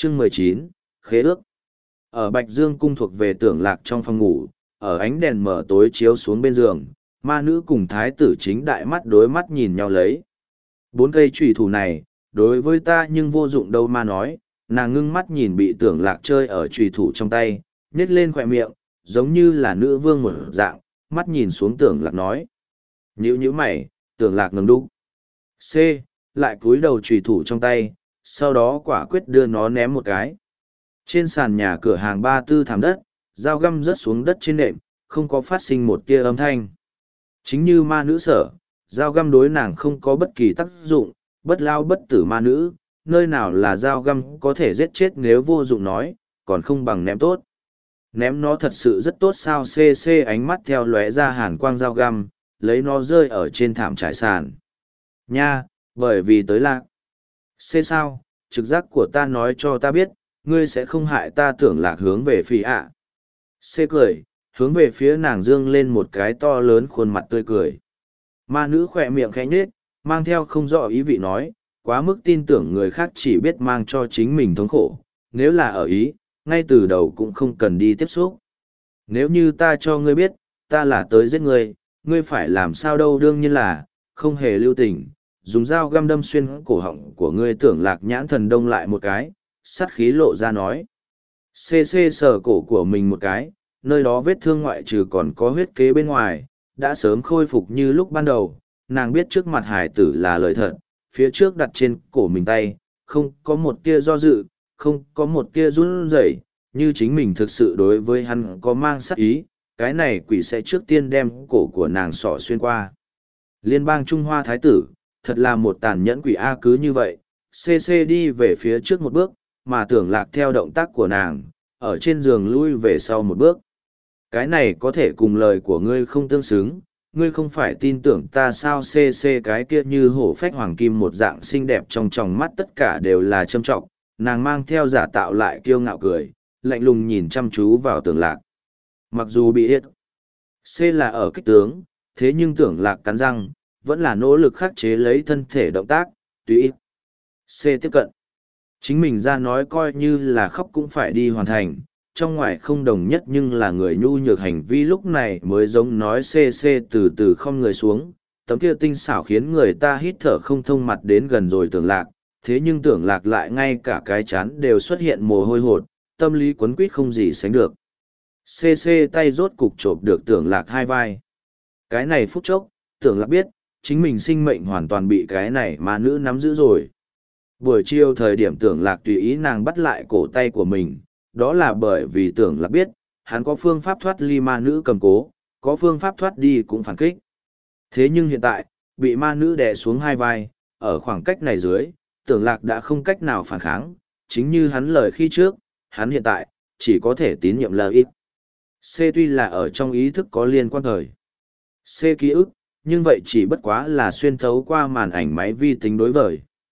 Chương 19, Khế ước. Ở Bạch Dương cung thuộc về Tưởng Lạc trong phòng ngủ, ở ánh đèn mở tối chiếu xuống bên giường, ma nữ cùng thái tử chính đại mắt đối mắt nhìn nhau lấy. 4 cây chùy thủ này, đối với ta nhưng vô dụng đâu ma nói, nàng ngưng mắt nhìn bị Tưởng Lạc chơi ở chùy thủ trong tay, nhếch lên khỏe miệng, giống như là nữ vương một dạng, mắt nhìn xuống Tưởng Lạc nói. Nhíu nhíu mày, Tưởng Lạc ngừng đúc. C, lại cúi đầu chùy thủ trong tay, sau đó quả quyết đưa nó ném một cái. Trên sàn nhà cửa hàng ba tư thảm đất, dao găm rớt xuống đất trên nệm, không có phát sinh một tia âm thanh. Chính như ma nữ sở, dao găm đối nàng không có bất kỳ tác dụng, bất lao bất tử ma nữ, nơi nào là dao găm có thể giết chết nếu vô dụng nói, còn không bằng ném tốt. Ném nó thật sự rất tốt sao cc ánh mắt theo lóe ra hàn quang dao găm, lấy nó rơi ở trên thảm trải sàn. Nha, bởi vì tới lạc. C sao, trực giác của ta nói cho ta biết, ngươi sẽ không hại ta Tưởng Lạc hướng về phía ạ. C cười, hướng về phía nàng dương lên một cái to lớn khuôn mặt tươi cười. Ma nữ khỏe miệng khẽ nhếch, mang theo không rõ ý vị nói, quá mức tin tưởng người khác chỉ biết mang cho chính mình thống khổ, nếu là ở ý, ngay từ đầu cũng không cần đi tiếp xúc. Nếu như ta cho ngươi biết, ta là tới giết ngươi, ngươi phải làm sao đâu đương nhiên là, không hề lưu tình, dùng dao găm đâm xuyên cổ họng của ngươi Tưởng Lạc nhãn thần đông lại một cái, sắt khí lộ ra nói. CC sờ cổ của mình một cái, nơi đó vết thương ngoại trừ còn có huyết kế bên ngoài, đã sớm khôi phục như lúc ban đầu, nàng biết trước mặt hải tử là lời thật, phía trước đặt trên cổ mình tay, không có một tia do dự, không có một tia run rẩy, như chính mình thực sự đối với hắn có mang sát ý, cái này quỷ sẽ trước tiên đem cổ của nàng sọ xuyên qua. Liên bang Trung Hoa Thái tử, thật là một tàn nhẫn quỷ A cứ như vậy, CC đi về phía trước một bước, mà Tưởng Lạc theo động tác của nàng, ở trên giường lui về sau một bước. Cái này có thể cùng lời của ngươi không tương xứng, ngươi không phải tin tưởng ta sao CC cái kia như hổ phách hoàng kim một dạng xinh đẹp trong tròng mắt tất cả đều là châm trọng, nàng mang theo giả tạo lại kiêu ngạo cười, lạnh lùng nhìn chăm chú vào Tưởng Lạc. Mặc dù bị yết, C là ở kích tướng, thế nhưng Tưởng Lạc cắn răng, vẫn là nỗ lực khắc chế lấy thân thể động tác, tùy ít. C tiếp cận. Chính mình ra nói coi như là khóc cũng phải đi hoàn thành, trong ngoài không đồng nhất nhưng là người nhu nhược hành vi lúc này mới giống nói CC từ từ không người xuống, tấm kia tinh xảo khiến người ta hít thở không thông mặt đến gần rồi Tưởng Lạc, thế nhưng Tưởng Lạc lại ngay cả cái chán đều xuất hiện mồ hôi hột, tâm lý quấn quýt không gì sánh được. CC tay rốt cục chộp được Tưởng Lạc hai vai. Cái này phút chốc, Tưởng Lạc biết, chính mình sinh mệnh hoàn toàn bị cái này ma nữ nắm giữ rồi. Buổi chiều thời điểm Tưởng Lạc tùy ý nàng bắt lại cổ tay của mình, đó là bởi vì Tưởng Lạc biết, hắn có phương pháp thoát ly ma nữ cầm cố, có phương pháp thoát đi cũng phản kích. Thế nhưng hiện tại, bị ma nữ đè xuống hai vai, ở khoảng cách này dưới, Tưởng Lạc đã không cách nào phản kháng, chính như hắn lời khi trước, hắn hiện tại, chỉ có thể tín nhiệm lời ít. C tuy là ở trong ý thức có liên quan thời. C ký ức, nhưng vậy chỉ bất quá là xuyên thấu qua màn ảnh máy vi tính đối vời.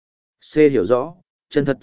C hiểu rõ, chân thật.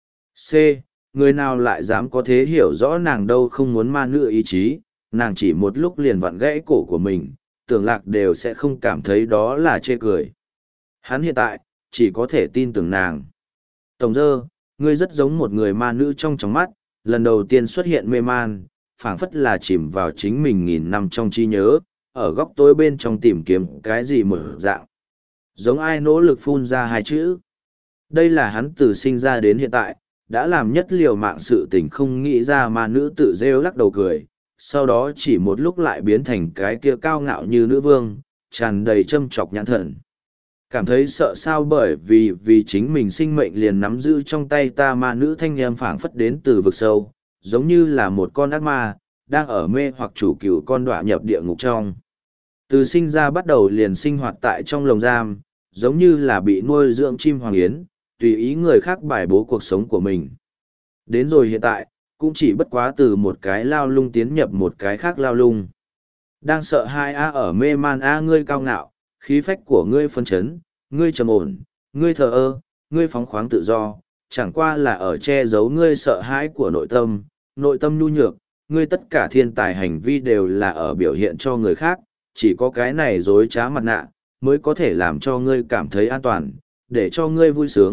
C, người nào lại dám có thế hiểu rõ nàng đâu không muốn ma nữ ý chí, nàng chỉ một lúc liền vặn gãy cổ của mình, Tưởng Lạc đều sẽ không cảm thấy đó là chê cười. Hắn hiện tại, chỉ có thể tin tưởng nàng. Tổng dơ, ngươi rất giống một người ma nữ trong tròng mắt, lần đầu tiên xuất hiện mê man, phảng phất là chìm vào chính mình nghìn năm trong trí nhớ, ở góc tối bên trong tìm kiếm cái gì một dạng. Giống ai nỗ lực phun ra hai chữ. Đây là hắn từ sinh ra đến hiện tại, đã làm nhất liều mạng sự tình không nghĩ ra mà nữ tự rêu lắc đầu cười, sau đó chỉ một lúc lại biến thành cái kia cao ngạo như nữ vương, tràn đầy châm chọc nhãn thần. Cảm thấy sợ sao bởi vì chính mình sinh mệnh liền nắm giữ trong tay ta ma nữ thanh em phảng phất đến từ vực sâu, giống như là một con ác ma, đang ở mê hoặc chủ cựu con đọa nhập địa ngục trong. Từ sinh ra bắt đầu liền sinh hoạt tại trong lồng giam, giống như là bị nuôi dưỡng chim hoàng yến, tùy ý người khác bài bố cuộc sống của mình. Đến rồi hiện tại, cũng chỉ bất quá từ một cái lao lung tiến nhập một cái khác lao lung. Đang sợ hai A ở mê man A ngươi cao ngạo, khí phách của ngươi phân chấn, ngươi trầm ổn, ngươi thờ ơ, ngươi phóng khoáng tự do, chẳng qua là ở che giấu ngươi sợ hãi của nội tâm nhu nhược, ngươi tất cả thiên tài hành vi đều là ở biểu hiện cho người khác, chỉ có cái này dối trá mặt nạ, mới có thể làm cho ngươi cảm thấy an toàn, để cho ngươi vui sướng,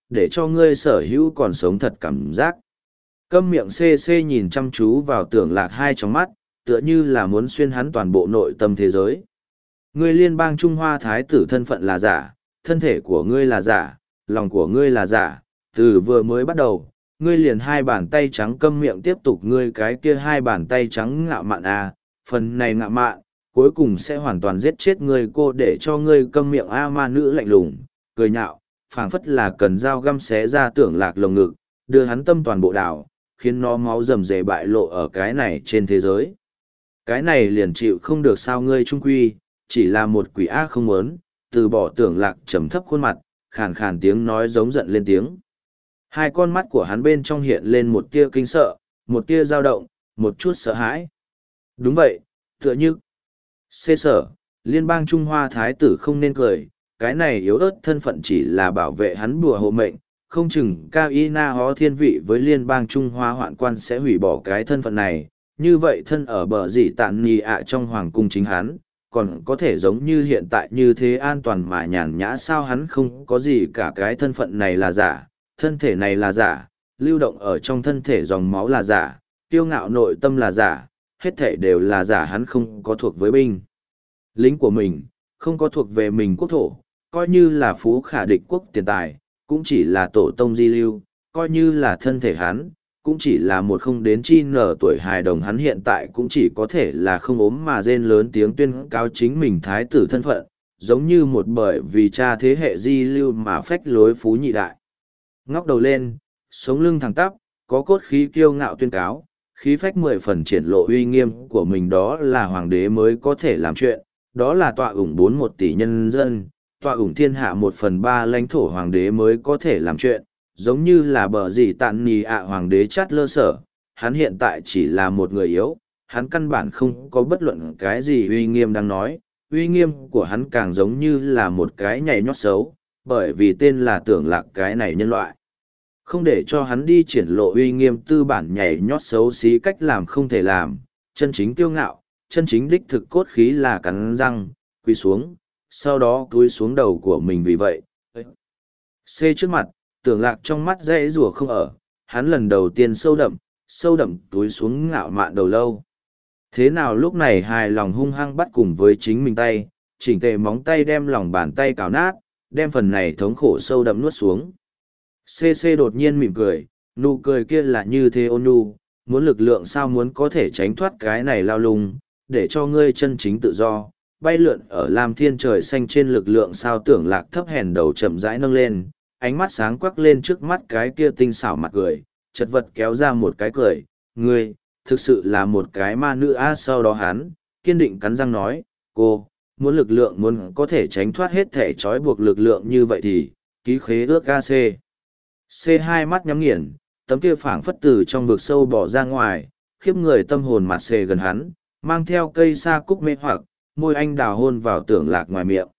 để cho ngươi sở hữu còn sống thật cảm giác. Câm miệng CC nhìn chăm chú vào Tưởng Lạc hai trong mắt, tựa như là muốn xuyên hắn toàn bộ nội tâm thế giới. Ngươi liên bang Trung Hoa Thái tử thân phận là giả, thân thể của ngươi là giả, lòng của ngươi là giả, từ vừa mới bắt đầu, ngươi liền hai bàn tay trắng câm miệng tiếp tục ngươi cái kia hai bàn tay trắng ngạo mạn à, phần này ngạo mạn, cuối cùng sẽ hoàn toàn giết chết ngươi cô để cho ngươi câm miệng a ma nữ lạnh lùng, cười nhạo, phảng phất là cần dao găm xé ra Tưởng Lạc lồng ngực, đưa hắn tâm toàn bộ đảo, khiến nó máu rầm rề bại lộ ở cái này trên thế giới. Cái này liền chịu không được sao ngươi trung quy, chỉ là một quỷ ác không muốn, từ bỏ Tưởng Lạc trầm thấp khuôn mặt, khàn khàn tiếng nói giống giận lên tiếng. Hai con mắt của hắn bên trong hiện lên một tia kinh sợ, một tia dao động, một chút sợ hãi. Đúng vậy, tựa như xê sở, liên bang Trung Hoa Thái tử không nên cười, cái này yếu ớt thân phận chỉ là bảo vệ hắn bùa hộ mệnh, không chừng Cao Y Na Hó thiên vị với liên bang Trung Hoa hoạn quan sẽ hủy bỏ cái thân phận này, như vậy thân ở bờ dĩ tạn nì ạ trong hoàng cung chính hắn, còn có thể giống như hiện tại như thế an toàn mà nhàn nhã sao hắn không có gì cả cái thân phận này là giả, thân thể này là giả, lưu động ở trong thân thể dòng máu là giả, kiêu ngạo nội tâm là giả, hết thể đều là giả hắn không có thuộc với binh. Lính của mình, không có thuộc về mình quốc thổ, coi như là phú khả địch quốc tiền tài, cũng chỉ là tổ tông di lưu, coi như là thân thể hắn, cũng chỉ là một không đến chi nở tuổi hài đồng hắn hiện tại cũng chỉ có thể là không ốm mà rên lớn tiếng tuyên cáo chính mình thái tử thân phận, giống như một bởi vì cha thế hệ di lưu mà phách lối phú nhị đại. Ngóc đầu lên, sống lưng thẳng tắp, có cốt khí kiêu ngạo tuyên cáo, khí phách 10 phần triển lộ uy nghiêm của mình đó là hoàng đế mới có thể làm chuyện, đó là tọa ủng 41 tỷ nhân dân, tọa ủng thiên hạ 1/3 lãnh thổ hoàng đế mới có thể làm chuyện, giống như là bờ gì tạn nì ạ hoàng đế chát lơ sở, hắn hiện tại chỉ là một người yếu, hắn căn bản không có bất luận cái gì uy nghiêm đang nói, uy nghiêm của hắn càng giống như là một cái nhảy nhót xấu, bởi vì tên là Tưởng Lạc cái này nhân loại. Không để cho hắn đi triển lộ uy nghiêm tư bản nhảy nhót xấu xí cách làm không thể làm, chân chính kiêu ngạo, chân chính đích thực cốt khí là cắn răng, quỳ xuống, sau đó cúi xuống đầu của mình vì vậy. C trước mặt, Tưởng Lạc trong mắt dãy rủa không ở, hắn lần đầu tiên sâu đậm túi xuống ngạo mạn đầu lâu. Thế nào lúc này hài lòng hung hăng bắt cùng với chính mình tay, chỉnh tề móng tay đem lòng bàn tay cào nát, đem phần này thống khổ sâu đậm nuốt xuống. CC đột nhiên mỉm cười, nụ cười kia là như thế ôn nhu, muốn lực lượng sao muốn có thể tránh thoát cái này lao lung, để cho ngươi chân chính tự do, bay lượn ở lam thiên trời xanh trên lực lượng sao Tưởng Lạc thấp hèn đầu chậm rãi nâng lên, ánh mắt sáng quắc lên trước mắt cái kia tinh xảo mặt cười, chật vật kéo ra một cái cười, ngươi, thực sự là một cái ma nữ a sau đó hắn, kiên định cắn răng nói, cô, muốn lực lượng muốn có thể tránh thoát hết thể trói buộc lực lượng như vậy thì, ký khế ước AC. C2 mắt nhắm nghiền, tấm kia phảng phất từ trong vực sâu bỏ ra ngoài, khiếp người tâm hồn mặt xề gần hắn, mang theo cây sa cúc mê hoặc, môi anh đào hôn vào Tưởng Lạc ngoài miệng.